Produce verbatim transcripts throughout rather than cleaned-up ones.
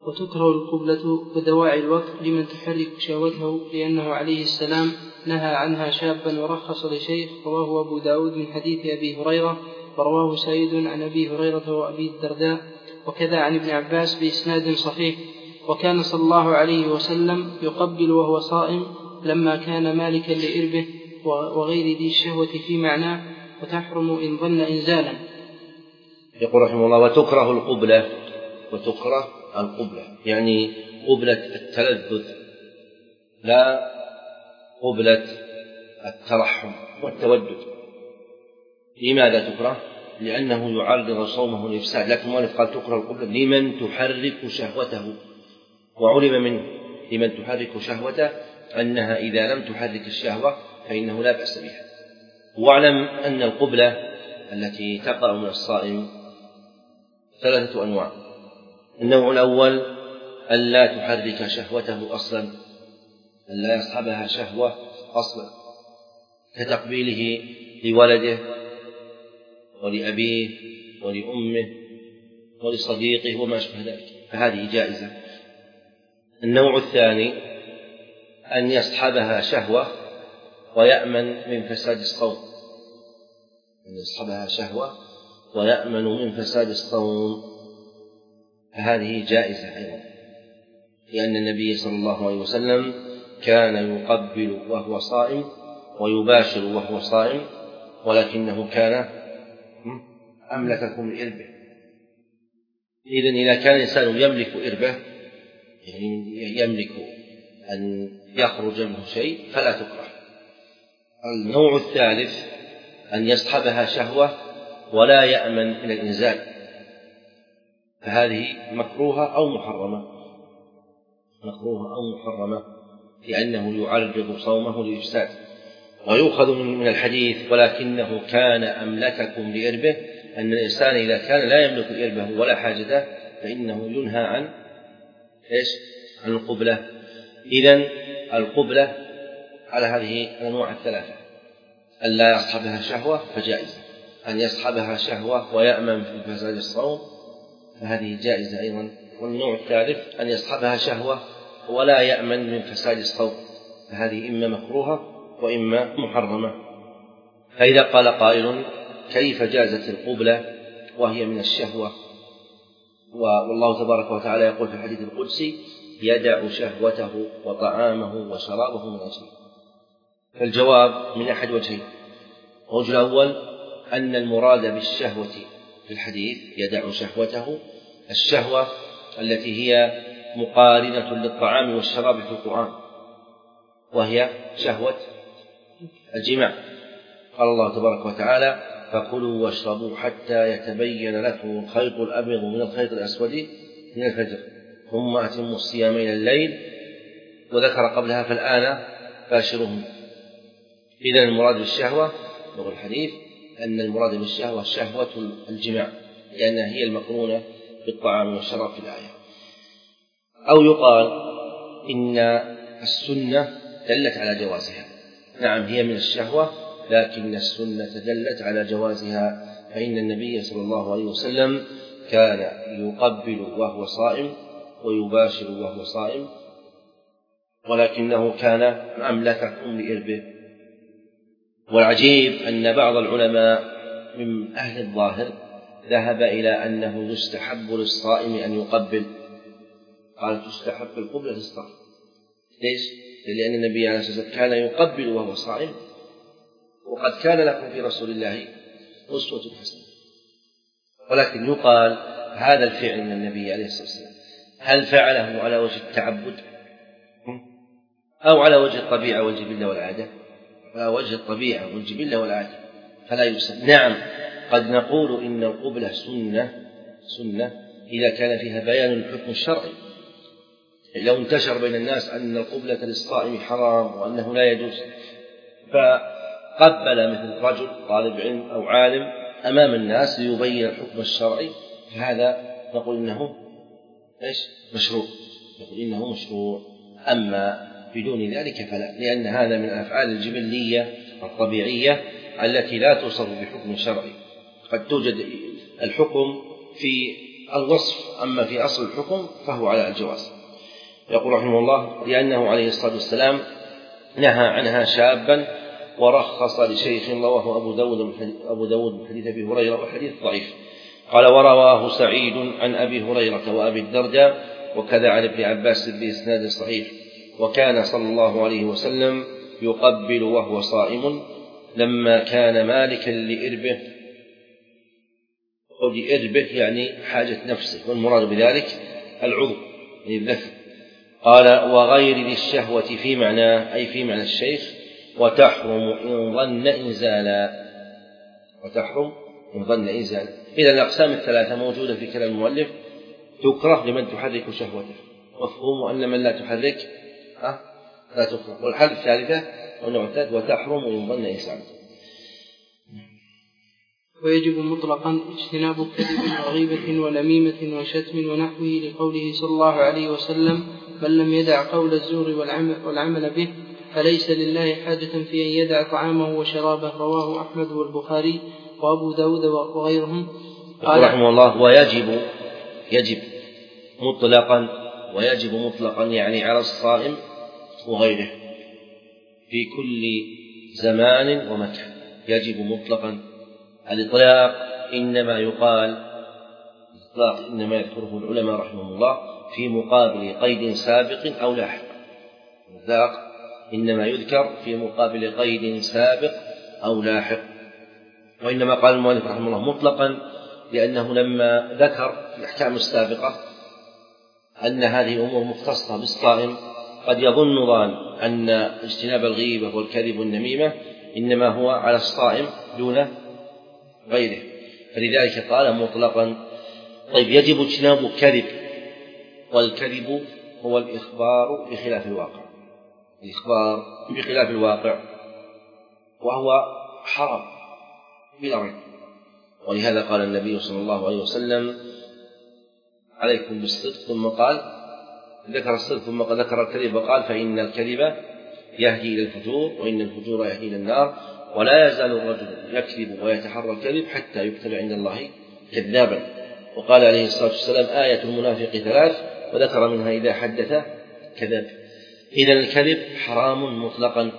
وتكره القبلة بدواعي الوقت لمن تحرك شهوته، لأنه عليه السلام نهى عنها شابا ورخص لشيخ. رواه أبو داود من حديث أبي هريرة، ورواه سعيد عن أبي هريرة وأبي الدرداء، وكذا عن ابن عباس بإسناد صحيح. وكان صلى الله عليه وسلم يقبل وهو صائم لما كان مالكا لإربه وغير ذي الشهوة في معناه، وتحرم إن ظن إنزالا. يقول رحمه الله: وتكره القبلة. وتكره القبلة يعني قبلة التلذذ، لا قبلة الترحم والتودد. لماذا تكره؟ لأنه يعرض صومه للإفساد. لكن المؤلف قال تكره القبلة لمن تحرك شهوته، وعلم منه لمن تحرك شهوته أنها إذا لم تحرك الشهوة فإنه لا بأس بها. واعلم أن القبلة التي تقع من الصائم ثلاثة أنواع. النوع الأول أن لا تحرك شهوته أصلا، أن لا يصحبها شهوة أصلا، كتقبيله لولده ولأبيه ولأمه ولصديقه وما أشبه ذلك، فهذه جائزة. النوع الثاني أن يصحبها شهوة ويأمن من فساد الصوم، أن يصحبها شهوة ويأمن من فساد الصوم، فهذه جائزة أيضا، لأن النبي صلى الله عليه وسلم كان يقبل وهو صائم ويباشر وهو صائم، ولكنه كان أملككم لإربه. إذن إذا كان الإنسان يملك إربه، يعني يملك أن يخرج منه شيء، فلا تكره. النوع الثالث أن يصحبها شهوة ولا يأمن من الإنزال، فهذه مكروهة أو محرمة، مكروهة أو محرمة، لأنه يعرض صومه للإفساد. ويؤخذ من الحديث ولكنه كان أملككم لإربه، أن الإنسان إذا كان لا يملك إربه ولا حاجته فإنه ينهى عن إيش؟ عن القبلة. إذن القبلة على هذه الأنواع الثلاثة: أن لا يصحبها شهوة فجائزة، أن يصحبها شهوة ويأمن في فساد الصوم فهذه جائزة أيضا، والنوع الثالث أن يصحبها شهوة ولا يأمن من فساد الصوم، فهذه إما مكروهة وإما محرمة. فإذا قال قائل: كيف جازت القبلة وهي من الشهوة؟ والله تبارك وتعالى يقول في الحديث القدسي: يدع شهوته وطعامه وشرابه من أجله. فالجواب من أحد وجهين: الوجه الأول أن المراد بالشهوة في الحديث يدع شهوته الشهوة التي هي مقارنة للطعام والشراب في القرآن، وهي شهوة الجماع. قال الله تبارك وتعالى: فكلوا واشربوا حتى يتبين لكم الخيط الأبيض من الخيط الأسود من الفجر ثم أتموا الصيام إلى الليل، وذكر قبلها: فالآن باشرهم. إذن المراد بالشهوة في الحديث أن المراد بالشهوة شهوة الجماع، لأنها هي المقرونة بالطعام والشراب في الآية. أو يقال إن السنة دلت على جوازها. نعم، هي من الشهوة، لكن السنة دلت على جوازها، فإن النبي صلى الله عليه وسلم كان يقبل وهو صائم ويباشر وهو صائم، ولكنه كان أملككم لإربه. والعجيب أن بعض العلماء من أهل الظاهر ذهب إلى أنه يستحب للصائم أن يقبل، قال تستحب القبلة للصائم. ليش؟ لأن النبي عليه الصلاة والسلام كان يقبل وهو صائم، وقد كان لكم في رسول الله أسوة حسنة. ولكن يقال هذا الفعل من النبي عليه الصلاة والسلام هل فعله على وجه التعبد أو على وجه الطبيعة والجبلة والعادة؟ على وجه الطبيعة والجبلة والعادة فلا يسمى. نعم، قد نقول إن القبلة سنة سنة إذا كان فيها بيان الحكم الشرعي. لو انتشر بين الناس أن القبلة للصائم حرام وأنه لا يجوز، فقبل مثل رجل طالب علم أو عالم أمام الناس ليبين الحكم الشرعي، فهذا نقول إنه إيش؟ مشروع، نقول إنه مشروع. أما بدون ذلك فلا، لأن هذا من الأفعال الجبلية الطبيعية التي لا توصف بحكم شرعي. قد توجد الحكم في الوصف، أما في أصل الحكم فهو على الجواز. يقول رحمه الله: لأنه عليه الصلاة والسلام نهى عنها شابا ورخص لشيخ، رواه أبو داود أبو داود من حديث أبي هريرة وحديث ضعيف. قال: ورواه سعيد عن أبي هريرة وأبي الدرداء وكذا عن ابن عباس بإسناد صحيح. وكان صلى الله عليه وسلم يقبل وهو صائم لما كان مالكا لإربه، ولإربه يعني حاجة نفسه، والمراد بذلك العضو يعني الذكر. قال: وغير للشهوة في معناه أي في معنى الشيخ، وتحرم إن ظن إنزالا، وتحرم إن ظن إنزالا. إذا الأقسام الثلاثة موجودة في كلام المؤلف، تكره لمن تحرك شهوته، مفهوم أن من لا تحرك أه؟ لا تكره. والحالة الثالثة والنوع الثالث: وتحرم إن ظن إنزالا. ويجب مطلقا اجتناب كذب وغيبة ونميمة وشتم ونحوه، لقوله صلى الله عليه وسلم: من لم يدع قول الزور والعمل به فليس لله حاجة في أن يدع طعامه وشرابه. رواه أحمد والبخاري وأبو داود وغيرهم. قال رحمه الله: ويجب يجب مطلقا، ويجب مطلقا يعني على الصائم وغيره في كل زمان ومكان. يجب مطلقا. الإطلاق إنما يقال الإطلاق إنما يذكره العلماء رحمهم الله في مقابل قيد سابق أو لاحق. الإطلاق إنما يذكر في مقابل قيد سابق أو لاحق. وإنما قال المؤلف رحمه الله مطلقا لأنه لما ذكر الأحكام السابقة أن هذه الأمور مختصة بالصائم، قد يظن ظان أن اجتناب الغيبة والكذب والنميمة إنما هو على الصائم دون غيره، فلذلك قال مطلقا. طيب، يجب اجتناب الكذب، والكذب هو الإخبار بخلاف الواقع، الإخبار بخلاف الواقع، وهو حرام بلا ريب. ولهذا قال النبي صلى الله عليه وسلم: عليكم بالصدق، ثم قال ذكر الصدق ثم ذكر الكذب وقال: فإن الكذب يهدي إلى الفجور، وإن الفجور يهدي إلى النار، ولا يزال الرجل يكذب ويتحرى الكذب حتى يكتب عند الله كذابا. وقال عليه الصلاة والسلام: آية المنافق ثلاث، وذكر منها إذا حدث كذب. إذن الكذب حرام مطلقا،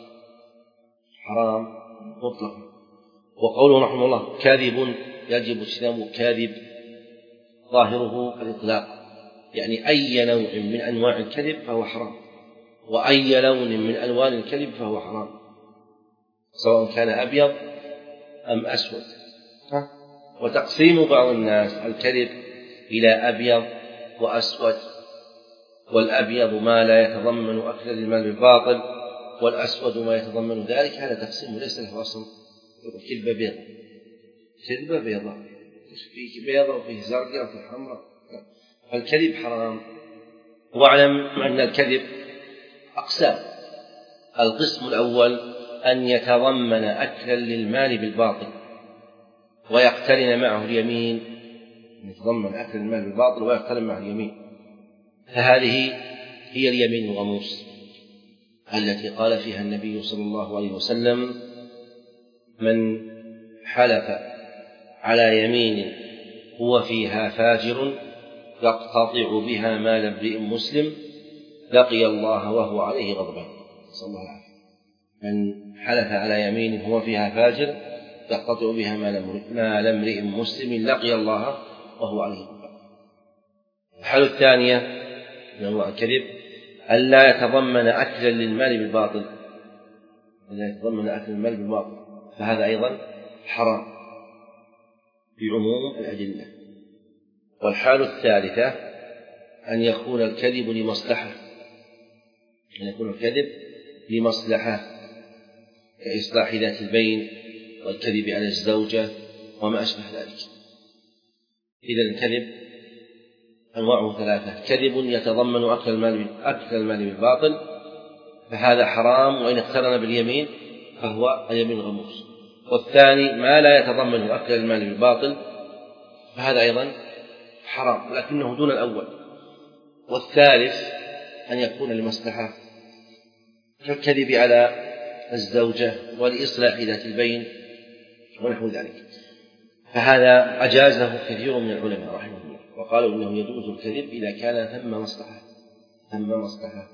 حرام مطلقا. وقوله رحمه الله كاذب يجب اجتناب كاذب، ظاهره الإطلاق، يعني أي نوع من أنواع الكذب فهو حرام، وأي لون من ألوان الكذب فهو حرام، سواء كان أبيض أم أسود. وتقسيم بعض الناس الكذب إلى أبيض وأسود، والأبيض ما لا يتضمن أكل المال بالباطل، والأسود ما يتضمن ذلك، هذا تقسيم ليس له أصل. كذبة بيضة كذبة بيضة فيه بيضة وفيه زرقاء وفيه حمراء، فالكذب حرام. واعلم أن الكذب أقسام: القسم الأول أن يتضمن أكلا للمال بالباطل ويقترن معه اليمين، يتضمن أكل المال بالباطل ويقترن معه اليمين، فهذه هي اليمين الغموس التي قال فيها النبي صلى الله عليه وسلم: من حلف على يمين هو فيها فاجر يقتطع بها مال امرئ مسلم لقي الله وهو عليه غضبان. نسأل الله العافية. من حلف على يمين هو فيها فاجر يقتطع بها مال امرئ مسلم لقي الله وهو عليه غضبان. الحالة الثانية من أنواع الكذب ألا يتضمن أكلا للمال بالباطل، ألا يتضمن أكل المال بالباطل، فهذا أيضا حرام بعموم الأدلة. والحالة الثالثة أن يكون الكذب لمصلحة، أن يكون الكذب لمصلحة كإصلاح ذات البين والكذب على الزوجة وما أشبه ذلك. إذا الكذب أنواعه ثلاثة: كذب يتضمن أكل المال أكل المال بالباطل، فهذا حرام وإن اقترن باليمين فهو اليمين الغموس. والثاني ما لا يتضمن أكل المال بالباطل، فهذا أيضا حرام لكنه دون الأول. والثالث أن يكون لمصلحة كالكذب على الزوجة ولإصلاح ذات البين ونحو ذلك، فهذا أجازه كثير من العلماء رحمه الله. وقالوا إنه يجوز الكذب إذا كان ثم مصلحة ثم مصلحة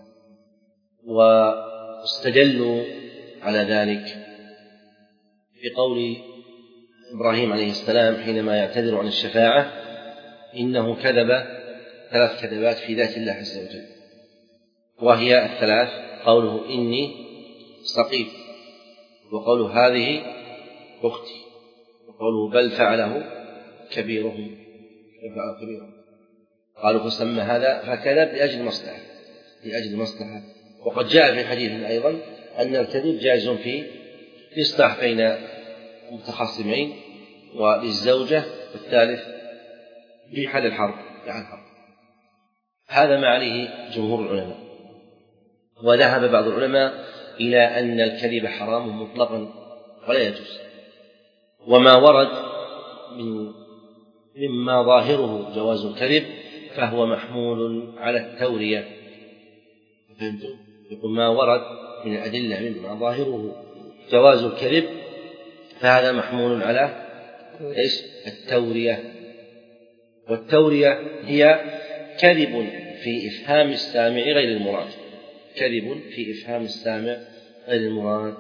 واستدلوا على ذلك بقول إبراهيم عليه السلام حينما يعتذر عن الشفاعة إنه كذب ثلاث كذبات في ذات الله عز وجل، وهي الثلاث: قوله إني سقيم، وقوله هذه أختي، وقوله بل فعله كبيرهم كبيرهم قالوا فسمى هذا فكذب لأجل مصلحة لأجل مصلحة وقد جاء في حديث أيضا أن الكذب جائز في الإصلاح بين متخاصمين وللزوجة، والثالث في حال الحرب يعني الحرب. هذا ما عليه جمهور العلماء، وذهب بعض العلماء إلى أن الكذب حرام مطلقا ولا يجوز، وما ورد من مما ظاهره جواز الكذب فهو محمول على التورية. فهمتم؟ يقول ما ورد من الأدلة مما ظاهره جواز الكذب فهذا محمول على إيش؟ التورية. والتورية هي كذب في إفهام السامع غير المراد، كذب في إفهام السامع غير المراد.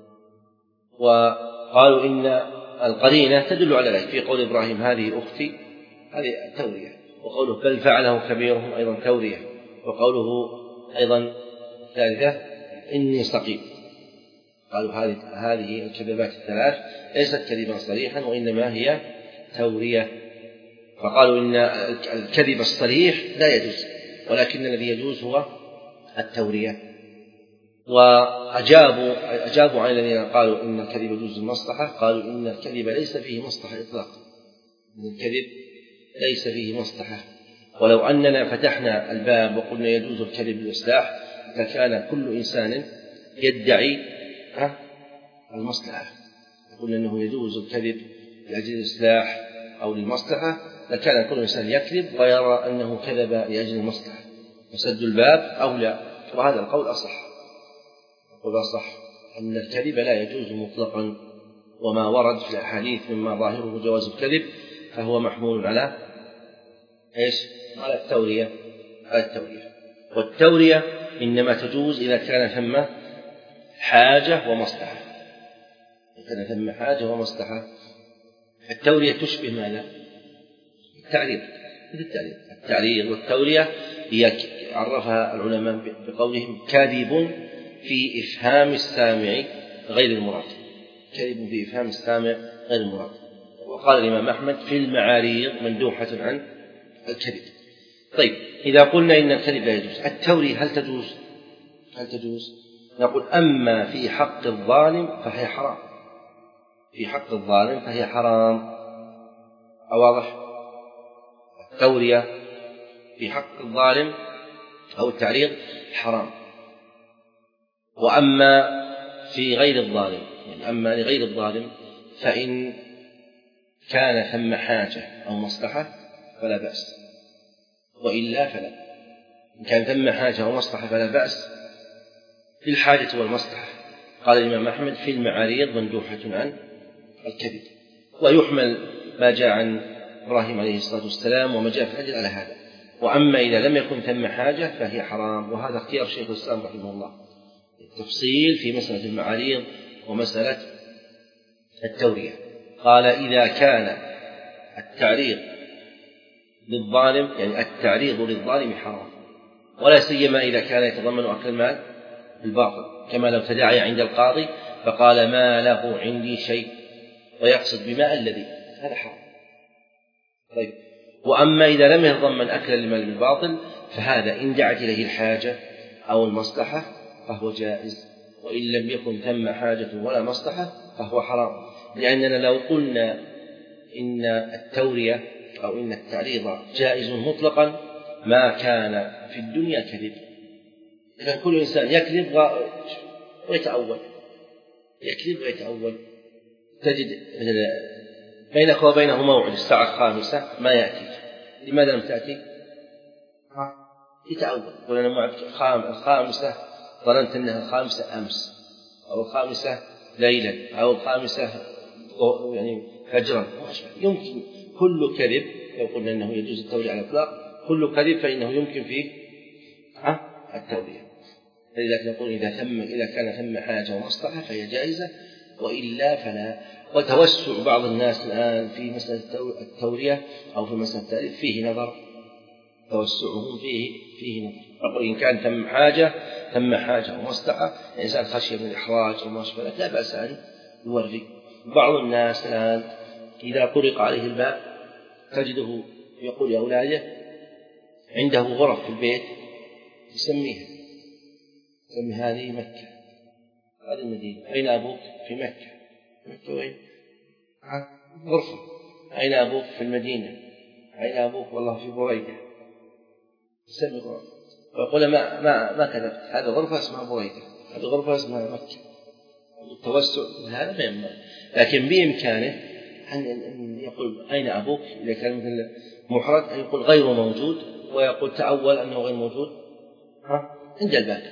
وقالوا إن القرينة تدل على ذلك في قول إبراهيم هذه أختي، هذه تورية، وقوله بل فعله كبيرهم أيضا تورية، وقوله أيضا الثالثة إني سقيم. قالوا هذه هذه الكذبات الثلاث ليست كذبا صريحا وإنما هي تورية، فقالوا إن الكذب الصريح لا يجوز، ولكن الذي يجوز هو التورية. وأجابوا أجابوا عن الذين قالوا إن الكذب يجوز المصلحة، قالوا إن الكذب ليس فيه مصلحة إطلاقا، إن الكذب ليس فيه مصلحة. ولو أننا فتحنا الباب وقلنا يجوز الكذب للإصلاح لكان كل إنسان يدعي المصلحة، يقول إنه يجوز الكذب لأجل الإصلاح أو للمصلحة، لكان كل إنسان يكذب ويرى أنه كذب لأجل المصلحة، فسد الباب أولى. وهذا القول أصح، القول أصح أن الكذب لا يجوز مطلقا، وما ورد في الأحاديث مما ظاهره جواز الكذب فهو محمول على إيش؟ على التورية على التورية والتورية إنما تجوز إذا كان ثم حاجة ومصلحة، إذا كان ثم حاجة ومصلحة. التورية تشبه ماذا؟ التعريض، التعريض التعريض والتورية هي عرفها العلماء بقولهم كاذب في إفهام السامع غير المراد، كاذب في إفهام السامع غير المراد. وقال الإمام أحمد في المعاريض مندوحة عن الكذب. طيب إذا قلنا إن الكذب لا يجوز، التورية هل تجوز؟ هل تجوز؟ نقول أما في حق الظالم فهي حرام، في حق الظالم فهي حرام. أواضح؟ التورية في حق الظالم أو التعريض حرام، وأما في غير الظالم، يعني أما لغير الظالم فإن كان ثم حاجة أو مصلحة فلا بأس، وإلا فلا. إن كان ثم حاجة أو مصلحة فلا بأس في الحاجة والمصلحة. قال الإمام أحمد في المعاريض مندوحة عن الكذب، ويحمل ما جاء عن إبراهيم عليه الصلاة والسلام وما جاء في الحديث على هذا. وأما إذا لم يكن ثم حاجة فهي حرام، وهذا اختيار شيخ الإسلام رحمه الله، التفصيل في مسألة المعاريض ومسألة التورية. قال إذا كان التعريض للظالم، يعني التعريض للظالم حرام، ولا سيما إذا كان يتضمن أكل المال بالباطل، كما لو تداعي عند القاضي فقال ما له عندي شيء ويقصد بما الذي، هذا حرام. طيب، وأما إذا لم يتضمن أكل المال بالباطل فهذا إن دعت إليه الحاجة أو المصلحة فهو جائز، وإن لم يكن ثم حاجة ولا مصلحة فهو حرام. لأننا لو قلنا إن التورية أو إن التعريض جائز مطلقا ما كان في الدنيا كذب. إذا كل إنسان يكذب ويتأول، يكذب ويتأول، تجد بينك وبينه موعد الساعة الخامسة ما يأتي، لماذا لم تأتي؟ يتأول، يقول أنا موعد الخامسة ظننت أنها الخامسة أمس، أو الخامسة ليلا، أو الخامسة يعني فجرا. يمكن كل كذب لو قلنا أنه يجوز التورية على الإطلاق كل كذب فإنه يمكن فيه التورية. لذلك نقول إذا ثم إذا كان ثم حاجة ومصلحة فهي جائزة، وإلا فلا. وتوسع بعض الناس الآن في مسألة التورية أو في مسألة التأليف فيه نظر، توسعهم فيه فيه نظر. أقول إن كان ثم حاجة ثم حاجة ومصلحة، الإنسان خشية من الإحراج أو ما شابه لا بأس أن يوري. بعض الناس الآن إذا طرق عليه الباب تجده يقول لأولاده عنده غرف في البيت يسميها يسمي هذه مكة، هذه المدينة. أين أبوك؟ في مكة. مكة وين؟ غرفة. أين أبوك؟ في المدينة. أين أبوك؟ والله في بريدة. يسمي غرفة ويقول ما ما ما كذبت، هذه غرفة اسمها بريدة، هذه غرفة اسمها مكة. التوسع هذا ما ينبغي، لكن بإمكانه أن يقول أين أبوك إذا كان مثل محرج، أن يقول غير موجود، ويقول تأول أنه غير موجود ها عند الباب،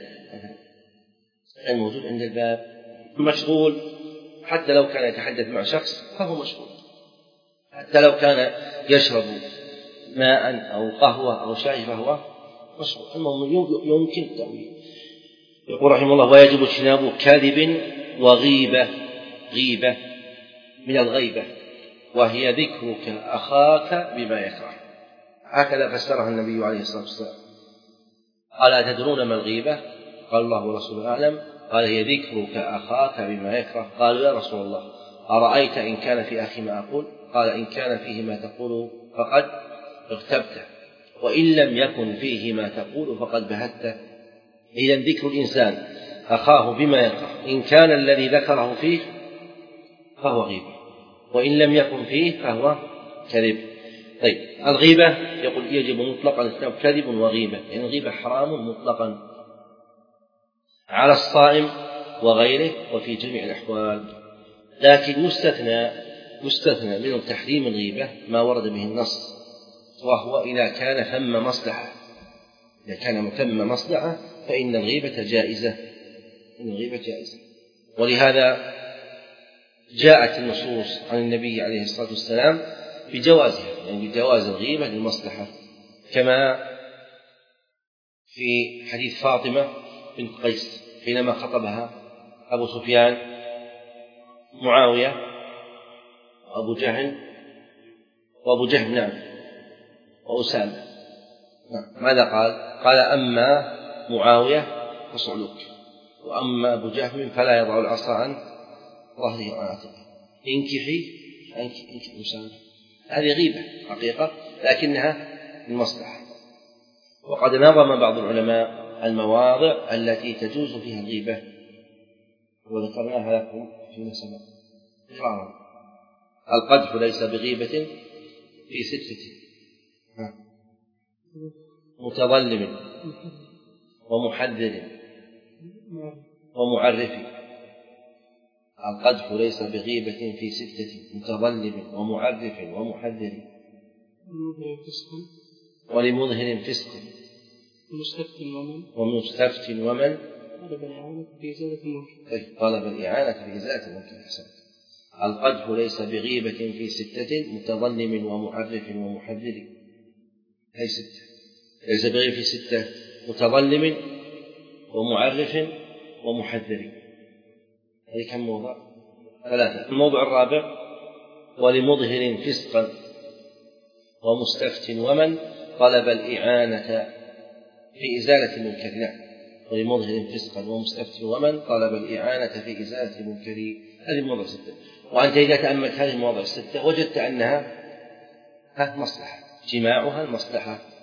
غير موجود عند الباب، مشغول. حتى لو كان يتحدث مع شخص فهو مشغول، حتى لو كان يشرب ماء أو قهوة أو شاي فهو مشغول. المهم يمكن التأويل. يقول رحمه الله ويجب اجتناب كذب وغيبة. غيبة من الغيبة وهي ذكرك أخاك بما يكره، هكذا فسرها النبي عليه الصلاة والسلام. قال أتدرون ما الغيبة؟ قال الله ورسوله أعلم. قال هي ذكرك أخاك بما يكره. قالوا يا رسول الله أرأيت إن كان في أخي ما أقول؟ قال إن كان فيه ما تقول فقد اغتبته، وإن لم يكن فيه ما تقول فقد بهته. إذن ذكر الإنسان أخاه بما يكره إن كان الذي ذكره فيه فهو غيبة، وإن لم يكن فيه فهو كذب. طيب الغيبة يقول يجب مطلقا اجتناب كذب وغيبة، يعني الغيبة حرام مطلقا على الصائم وغيره وفي جميع الأحوال، لكن يستثنى يستثنى من تحريم الغيبة ما ورد به النص، وهو إذا كان ثم مصلحة. إذا كان ثم مصلحة فإن الغيبة جائزة، إن الغيبة جائزة. ولهذا جاءت النصوص عن النبي عليه الصلاة والسلام بجوازها، يعني بجواز الغيبة للمصلحة، كما في حديث فاطمة بنت قيس حينما خطبها أبو سفيان معاوية وأبو جهل وأبو جهل نعم وأسامة. ماذا قال؟ قال أما معاوية فصعلوك، وأما أبو جهل فلا يضع العصا عن ظهره وعاتقه، انكحي انكحي أسامة. هذه غيبة حقيقة لكنها المصلحة. وقد نظم بعض العلماء المواضع التي تجوز فيها الغيبة وذكرناها لكم فيما سبق. القذف ليس بغيبة في ستة: متظلم ومحذر ومعرف. القذف ليس بغيبة في ستة: متظلم ومعرف ومحذر ولمظهر فسق ومستفت ومن طلب الإعانة في إزالة المنكر. طلب الإعانة في إزالة المنكر. حسن. القذف ليس بغيبة في ستة: متظلم ومعرف ومحذر. هي ستة. ليس بغيبة في ستة: متظلم ومعرف ومحذر. هذه كم موضع؟ ثلاثة. الموضع الرابع: ولمظهر فسقا ومستفت ومن طلب الإعانة في إزالة المنكر. نعم، ولمظهر فسقا ومستفت ومن طلب الإعانة في إزالة المنكر. هذه المواضع الستة. وأنت إذا تأملت هذه المواضع الستة وجدت أنها مصلحة، جماعها المصلحة.